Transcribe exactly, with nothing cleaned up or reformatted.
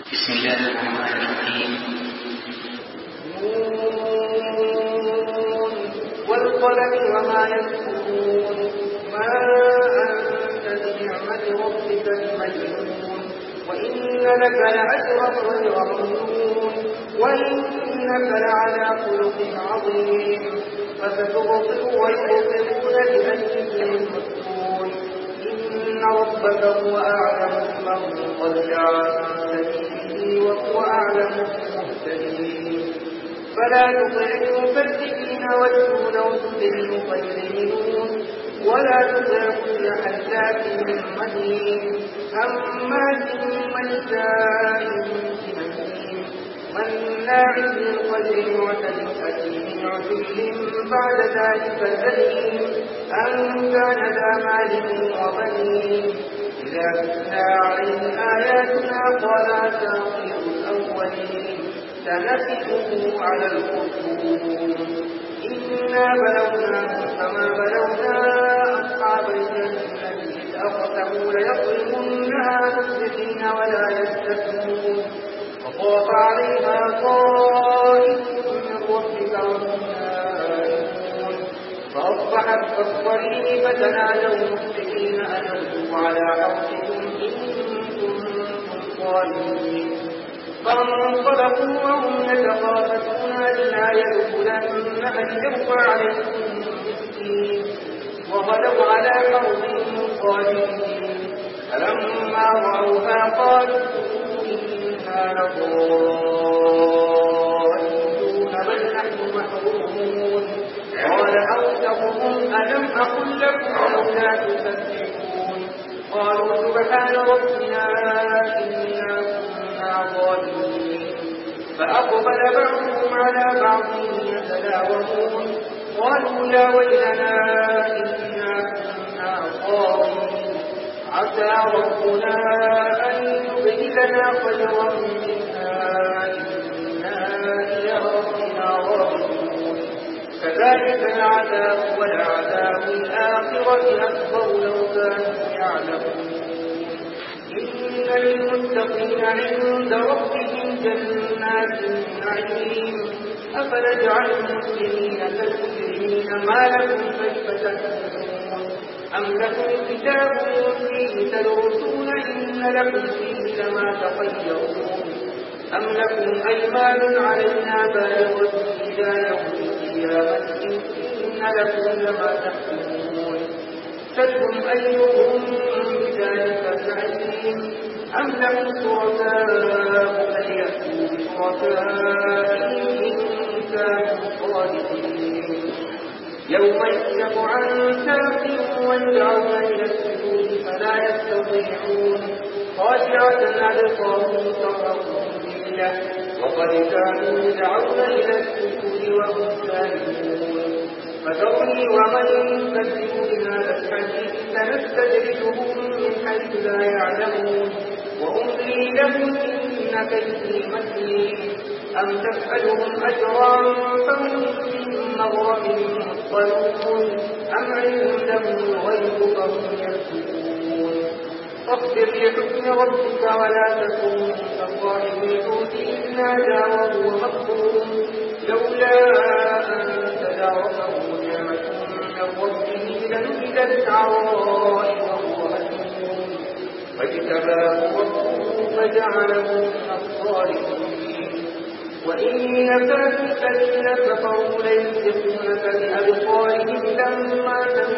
بسم الله الرحمن الرحيم. والقلم وما يسطرون ما أنت بنعمة ربك بمجنون وإن لك لأجرا غير ممنون وإنك لعلى خلق عظيم فستبصر ويبصرون بأيديهم المفتون إن ربك هو أعلم بمن ضل عن سبيله وهو أعلم بالمهتدين فلا تطع المكذبين والجود وتدل فيدينون ولا تطع كل حلاف مهين هماز مشاء بنميم مناع للخير معتد أثيم عتل بعد ذلك زنيم أن كان ذا مال وبنين إذا تتلى عليه آياتنا قال أساطير الأولين سنسفه على الخرطوم إنا بلوناهم كما بلونا أصحاب الجنة إذ أقسموا ليظلمنها مسرفين ولا يستثنون وطاف عليها طائف من ربك وهم نائمون فأصبحت كالصريم فتنادوا مصبحين أن اغدوا على حرثكم إن كنتم صالحين فانطلقوا وهم يتخافتون ألا يدخلنها الجو عليهم مسكين وغدوا على حرثهم قادرين فلما رأوها قالوا إنا لضالون بل نحن محرومون قال أوسطهم ألم أقل لكم لولا تسبحون قالوا سبحان ربنا إنا كنا ظالمين فأقبل بعضهم على بعض يتلاومون قالوا يا ويلنا إنا كنا ظالمين عسى ربنا أن يبدلنا خيرا منها إنا إلى ربنا راغبون كذلك العذاب والعذاب الآخرة أكبر لو كانوا يعلمون إن للمتقين عند ربهم جنات النعيم أفنجعل المسلمين كالمجرمين ما لكم كيف تحكمون أم لكم كتاب فيه تدرسون إن لكم فيه لما تخيرون أم لكم أيمان علينا بالغة إلى يوم القيامة إن لكم لما تحكمون سلهم أيهم بذلك زعيم أم لهم شركاء فليأتوا بشركائهم إن كانوا صادقين يوم يكشف عن ساق ويدعون إلى السجود فلا يستطيعون خاشعة أبصارهم ترهقهم ذلة وقد كانوا يدعون إلى السجود وهم سالمون فذرني ومن يكذب بهذا الحديث سنستدرجهم من حيث لا يعلمون وأملي لهم إن كيدي متين أم تسألهم أجرا فهم من مغرم مثقلون أم عندهم الغيب فهم يكتبون فاصبر لحكم ربك ولا تكن كصاحب الحوت إذ نادى وهو مكظوم لولا أن تداركه نعمة من ربه لنبذ بالعراء وهو مذموم فاجتباه ربه فجعله من الصالحين وإن يكاد الذين كفروا ليزلقونك بأبصارهم لما سمعوا